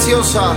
preciosa.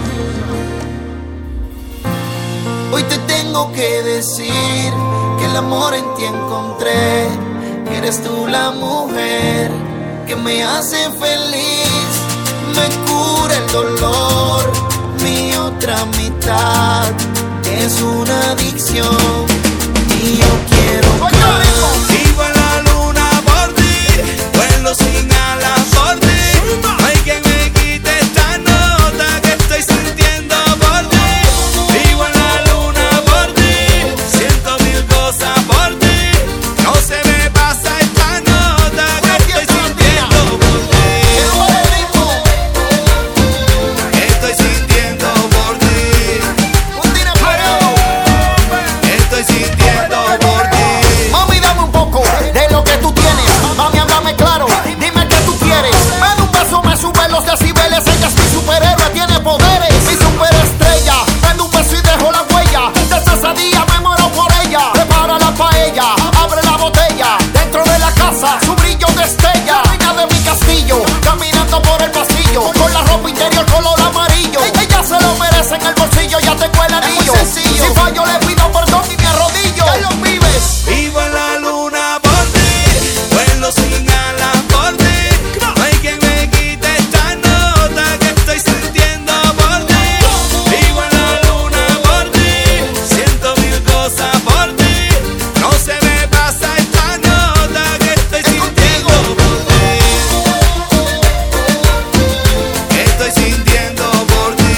Hoy te tengo que decir que el amor en ti encontré, que eres tú la mujer que me hace feliz, me cura el dolor. Mi otra mitad es una adicción y yo quiero más. Vivo en la luna por ti, vuelo sin alas por ti. No hay quien me quite esta nota que estoy sintiendo por ti. Vivo en la luna por ti, siento mil cosas por ti. No se me pasa esta nota que estoy sintiendo por ti. Estoy sintiendo por ti. Estoy sintiendo por ti. Mami, dame un poco de lo que tú tienes. Mami, háblame claro, dime qué tú quieres. Me da un beso, me sube los decibeles. Ella es mi superhéroe, tiene poderes. Mi superestrella, prende un beso y dejo la huella. Desde ese día me muero por ella. Prepara la paella, abre la botella. Dentro de la casa, su brillo destella. Reina de mi castillo, caminando por el pasillo, con la ropa interior color amarillo. Ella se lo merece, en el bolsillo ya tengo el anillo. Si fallo le pido perdón y me arrodillo. Ya lo vives. Vivo en la luna por ti, vuelo sin alas por ti. No hay quien me quite esta nota que estoy sintiendo por ti. Vivo en la luna por ti, siento mil cosas por ti. No se me pasa esta nota que estoy sintiendo por ti. Estoy sintiendo por ti.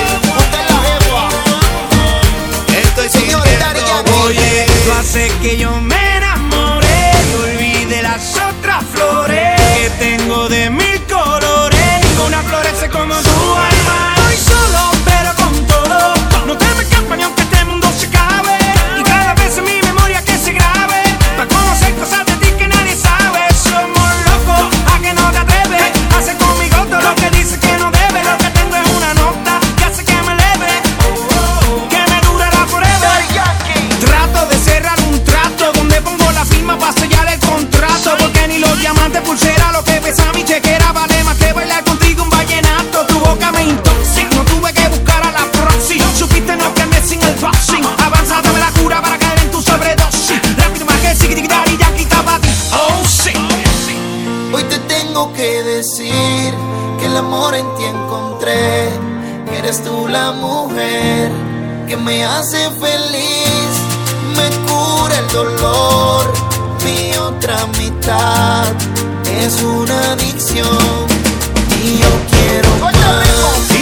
Estoy sintiendo por ti. Tú haces que yo me enamore y olvide las otras flores que tengo de mil colores. Ninguna florece como tu alma. Estoy solo pero con todo. No te me escapas ni aunque este mundo se acabe. Y cada vez en mi memoria que se grabe, para conocer cosas de ti que nadie sabe. Somos locos, a que no te atreves. Hace conmigo todo lo que dices que no debes. Lo que tengo es una nota que hace que me eleve, que me durará forever. Trato de cerrar un trato donde pongo la firma para sellar el contrato, porque ni los diamantes, pulsera, lo que pesa mi chequera vale más que bailar contigo un vallenato. Tu boca me intoxica, no tuve que buscar a la proxy. Supiste no quedarme sin el boxing. Avanza, dame la cura para caer en tu sobredosis. Rápido más que siquitar y ya quita pa' ti. Oh, sí. Hoy te tengo que decir que el amor en ti encontré, que eres tú la mujer que me hace feliz, me cura el dolor. Mi otra mitad es una adicción y yo quiero más.